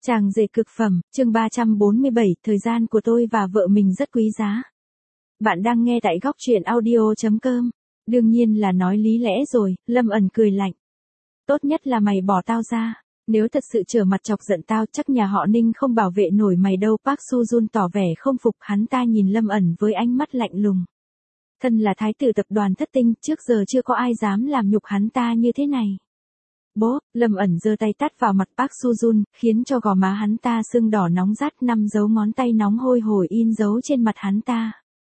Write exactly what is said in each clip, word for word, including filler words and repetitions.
Chàng rể cực phẩm, chương ba trăm bốn mươi bảy, thời gian của tôi và vợ mình rất quý giá. Bạn đang nghe tại góc truyện audio chấm com. Đương nhiên là nói lý lẽ rồi, Lâm ẩn cười lạnh. Tốt nhất là mày bỏ tao ra. Nếu thật sự trở mặt chọc giận tao chắc nhà họ Ninh không bảo vệ nổi mày đâu. Park Soo-joon tỏ vẻ không phục, hắn ta nhìn Lâm ẩn với ánh mắt lạnh lùng. Thân là thái tử tập đoàn Thất Tinh, trước giờ chưa có ai dám làm nhục hắn ta như thế này. Bố, Lâm ẩn giơ tay tát vào mặt Park Soo-joon, khiến cho gò má hắn ta sưng đỏ nóng rát, năm dấu ngón tay nóng hôi hổi in dấu trên mặt hắn ta.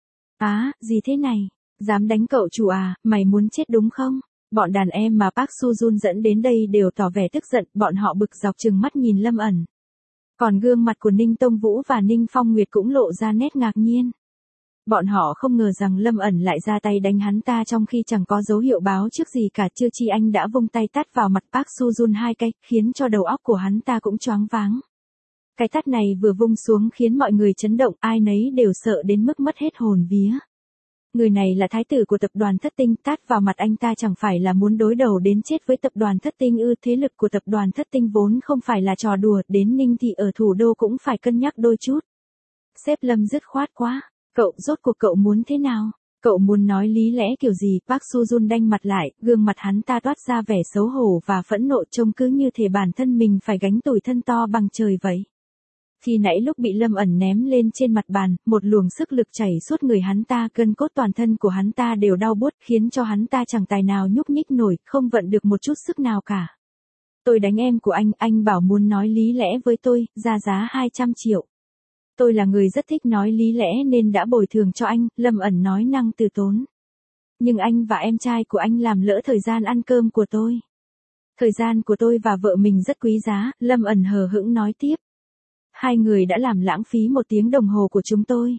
Á, gì thế này? Dám đánh cậu chủ à, mày muốn chết đúng không? Bọn đàn em mà Park Soo-joon dẫn đến đây đều tỏ vẻ tức giận, bọn họ bực dọc trừng mắt nhìn Lâm ẩn. Còn gương mặt của Ninh Tông Vũ và Ninh Phong Nguyệt cũng lộ ra nét ngạc nhiên. Bọn họ không ngờ rằng Lâm ẩn lại ra tay đánh hắn ta trong khi chẳng có dấu hiệu báo trước gì cả. Chưa chi anh đã vung tay tát vào mặt Park Soo-joon hai cái, khiến cho đầu óc của hắn ta cũng choáng váng. Cái tát này vừa vung xuống khiến mọi người chấn động, ai nấy đều sợ đến mức mất hết hồn vía. Người này là thái tử của tập đoàn Thất Tinh, tát vào mặt anh ta chẳng phải là muốn đối đầu đến chết với tập đoàn Thất Tinh ư? Thế lực của tập đoàn Thất Tinh vốn không phải là trò đùa, đến Ninh thị ở thủ đô cũng phải cân nhắc đôi chút. Sếp Lâm dứt khoát quá. Cậu, rốt cuộc cậu muốn thế nào? Cậu muốn nói lý lẽ kiểu gì? Park Soo-joon đanh mặt lại, gương mặt hắn ta toát ra vẻ xấu hổ và phẫn nộ, trông cứ như thể bản thân mình phải gánh tủi thân to bằng trời vậy. Khi nãy lúc bị Lâm ẩn ném lên trên mặt bàn, một luồng sức lực chảy suốt người hắn ta, gân cốt toàn thân của hắn ta đều đau buốt, khiến cho hắn ta chẳng tài nào nhúc nhích nổi, không vận được một chút sức nào cả. Tôi đánh em của anh, anh bảo muốn nói lý lẽ với tôi, ra giá hai trăm triệu. Tôi là người rất thích nói lý lẽ nên đã bồi thường cho anh, Lâm ẩn nói năng từ tốn. Nhưng anh và em trai của anh làm lỡ thời gian ăn cơm của tôi. Thời gian của tôi và vợ mình rất quý giá, Lâm ẩn hờ hững nói tiếp. Hai người đã làm lãng phí một tiếng đồng hồ của chúng tôi.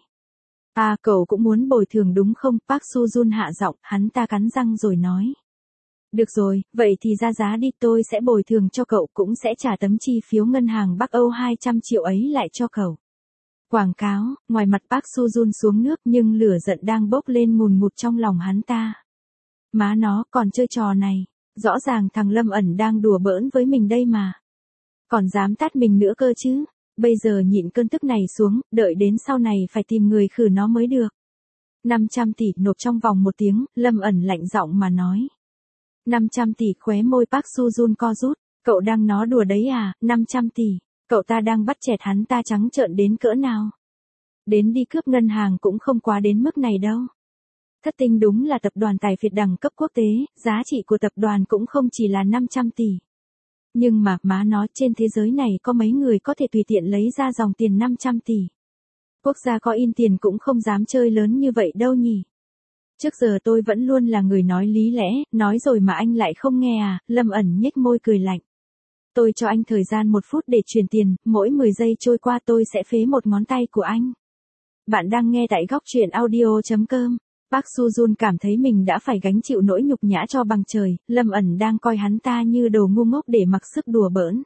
À, cậu cũng muốn bồi thường đúng không? Park Soo-joon hạ giọng, hắn ta cắn răng rồi nói. Được rồi, vậy thì ra giá đi, tôi sẽ bồi thường cho cậu, cũng sẽ trả tấm chi phiếu ngân hàng Bắc Âu hai trăm triệu ấy lại cho cậu. Quảng cáo, ngoài mặt Park Soo-joon xuống nước nhưng lửa giận đang bốc lên ngùn ngụt trong lòng hắn ta. Má nó, còn chơi trò này, rõ ràng thằng Lâm ẩn đang đùa bỡn với mình đây mà. Còn dám tát mình nữa cơ chứ, bây giờ nhịn cơn tức này xuống, đợi đến sau này phải tìm người khử nó mới được. năm trăm tỷ nộp trong vòng một tiếng, Lâm ẩn lạnh giọng mà nói. năm trăm tỷ, khóe môi Park Soo-joon co rút, cậu đang nói đùa đấy à? Năm trăm tỷ. Cậu ta đang bắt chẹt hắn ta trắng trợn đến cỡ nào? Đến đi cướp ngân hàng cũng không quá đến mức này đâu. Thất Tinh đúng là tập đoàn tài phiệt đẳng cấp quốc tế, giá trị của tập đoàn cũng không chỉ là năm trăm tỷ. Nhưng mà, má nói, trên thế giới này có mấy người có thể tùy tiện lấy ra dòng tiền năm trăm tỷ. Quốc gia có in tiền cũng không dám chơi lớn như vậy đâu nhỉ. Trước giờ tôi vẫn luôn là người nói lý lẽ, nói rồi mà anh lại không nghe à? Lâm ẩn nhếch môi cười lạnh. Tôi cho anh thời gian một phút để chuyển tiền, mỗi mười giây trôi qua tôi sẽ phế một ngón tay của anh. Bạn đang nghe tại góc truyện audio chấm com. Park Soo-joon cảm thấy mình đã phải gánh chịu nỗi nhục nhã cho bằng trời, Lâm ẩn đang coi hắn ta như đồ ngu ngốc để mặc sức đùa bỡn.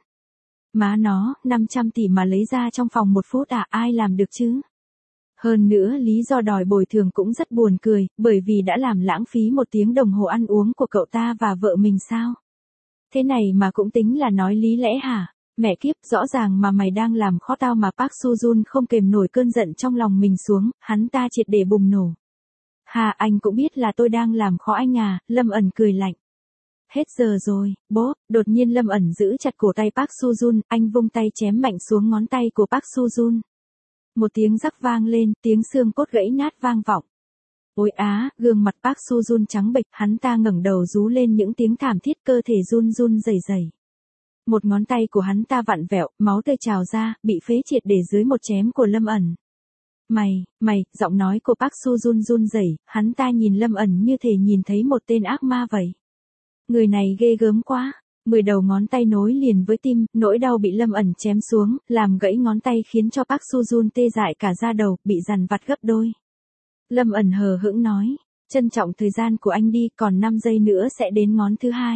Má nó, năm trăm tỷ mà lấy ra trong phòng một phút à, ai làm được chứ? Hơn nữa lý do đòi bồi thường cũng rất buồn cười, bởi vì đã làm lãng phí một tiếng đồng hồ ăn uống của cậu ta và vợ mình sao? Thế này mà cũng tính là nói lý lẽ hả? Mẹ kiếp, rõ ràng mà mày đang làm khó tao mà. Park Soo-joon không kềm nổi cơn giận trong lòng mình xuống, hắn ta triệt để bùng nổ. Hà, anh cũng biết là tôi đang làm khó anh à? Lâm ẩn cười lạnh. Hết giờ rồi, bố. Đột nhiên Lâm ẩn giữ chặt cổ tay Park Soo-joon, anh vung tay chém mạnh xuống ngón tay của Park Soo-joon. Một tiếng rắc vang lên, tiếng xương cốt gãy nát vang vọng. Ôi á, gương mặt Park Soo-joon trắng bệch, hắn ta ngẩng đầu rú lên những tiếng thảm thiết, cơ thể run run rẩy rẩy. Một ngón tay của hắn ta vặn vẹo, máu tươi trào ra, bị phế triệt để dưới một chém của Lâm ẩn. Mày, mày, giọng nói của Park Soo-joon run rẩy, hắn ta nhìn Lâm ẩn như thể nhìn thấy một tên ác ma vậy. Người này ghê gớm quá. Mười đầu ngón tay nối liền với tim, nỗi đau bị Lâm ẩn chém xuống, làm gãy ngón tay khiến cho Park Soo-joon tê dại cả da đầu, bị dằn vặt gấp đôi. Lâm ẩn hờ hững nói, trân trọng thời gian của anh đi, còn năm giây nữa sẽ đến ngón thứ hai.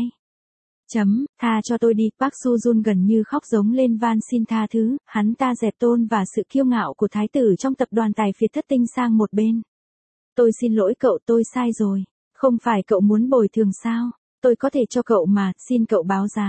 Chấm, tha cho tôi đi. Park Soo-joon gần như khóc giống lên van xin tha thứ, hắn ta dẹp tôn và sự kiêu ngạo của thái tử trong tập đoàn tài phiệt Thất Tinh sang một bên. Tôi xin lỗi cậu, tôi sai rồi. Không phải cậu muốn bồi thường sao? Tôi có thể cho cậu mà, xin cậu báo giá.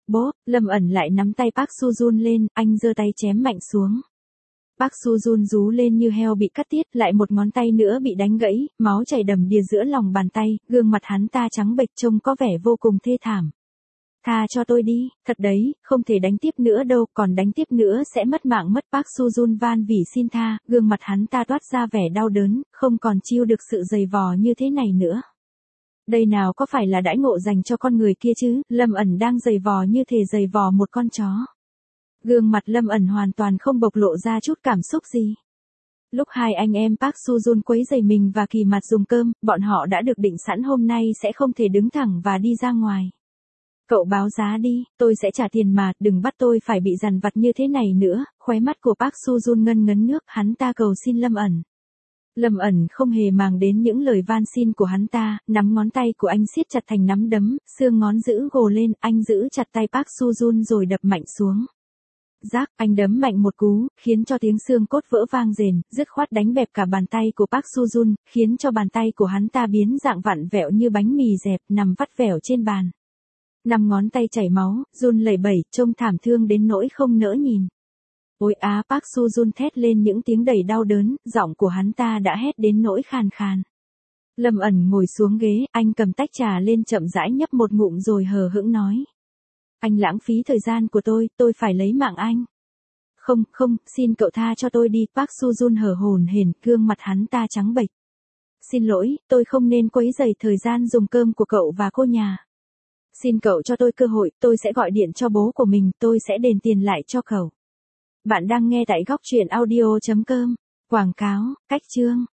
Bốp, Lâm ẩn lại nắm tay Park Soo-joon lên, anh giơ tay chém mạnh xuống. Park Soo-joon rú lên như heo bị cắt tiết, lại một ngón tay nữa bị đánh gãy, máu chảy đầm đìa giữa lòng bàn tay, gương mặt hắn ta trắng bệch trông có vẻ vô cùng thê thảm. Tha cho tôi đi, thật đấy, không thể đánh tiếp nữa đâu, còn đánh tiếp nữa sẽ mất mạng mất. Park Soo-joon van vỉ xin tha, gương mặt hắn ta toát ra vẻ đau đớn, không còn chịu được sự giày vò như thế này nữa. Đây nào có phải là đãi ngộ dành cho con người kia chứ, Lâm ẩn đang giày vò như thể giày vò một con chó. Gương mặt Lâm ẩn hoàn toàn không bộc lộ ra chút cảm xúc gì. Lúc hai anh em Park Soo-joon quấy rầy mình và Kỳ Mạt dùng cơm, bọn họ đã được định sẵn hôm nay sẽ không thể đứng thẳng và đi ra ngoài. Cậu báo giá đi, tôi sẽ trả tiền mà, đừng bắt tôi phải bị dằn vặt như thế này nữa. Khóe mắt của Park Soo-joon ngân ngấn nước, hắn ta cầu xin Lâm ẩn. Lâm ẩn không hề màng đến những lời van xin của hắn ta, nắm ngón tay của anh siết chặt thành nắm đấm, xương ngón giữ gồ lên, anh giữ chặt tay Park Soo-joon rồi đập mạnh xuống. Rác, anh đấm mạnh một cú, khiến cho tiếng xương cốt vỡ vang rền, dứt khoát đánh bẹp cả bàn tay của Park Soo-joon, khiến cho bàn tay của hắn ta biến dạng vặn vẹo như bánh mì dẹp, nằm vắt vẻo trên bàn. Năm ngón tay chảy máu, run lẩy bẩy, trông thảm thương đến nỗi không nỡ nhìn. Ôi á, Park Soo-joon thét lên những tiếng đầy đau đớn, giọng của hắn ta đã hét đến nỗi khàn khàn. Lâm ẩn ngồi xuống ghế, anh cầm tách trà lên chậm rãi nhấp một ngụm rồi hờ hững nói. Anh lãng phí thời gian của tôi, tôi phải lấy mạng anh. Không, không, xin cậu tha cho tôi đi. Park Soo-joon hở hổn hển, gương mặt hắn ta trắng bệch. Xin lỗi, tôi không nên quấy rầy thời gian dùng cơm của cậu và cô nhà. Xin cậu cho tôi cơ hội, tôi sẽ gọi điện cho bố của mình, tôi sẽ đền tiền lại cho cậu. Bạn đang nghe tại góc truyện audio chấm com. Quảng cáo, cách chương.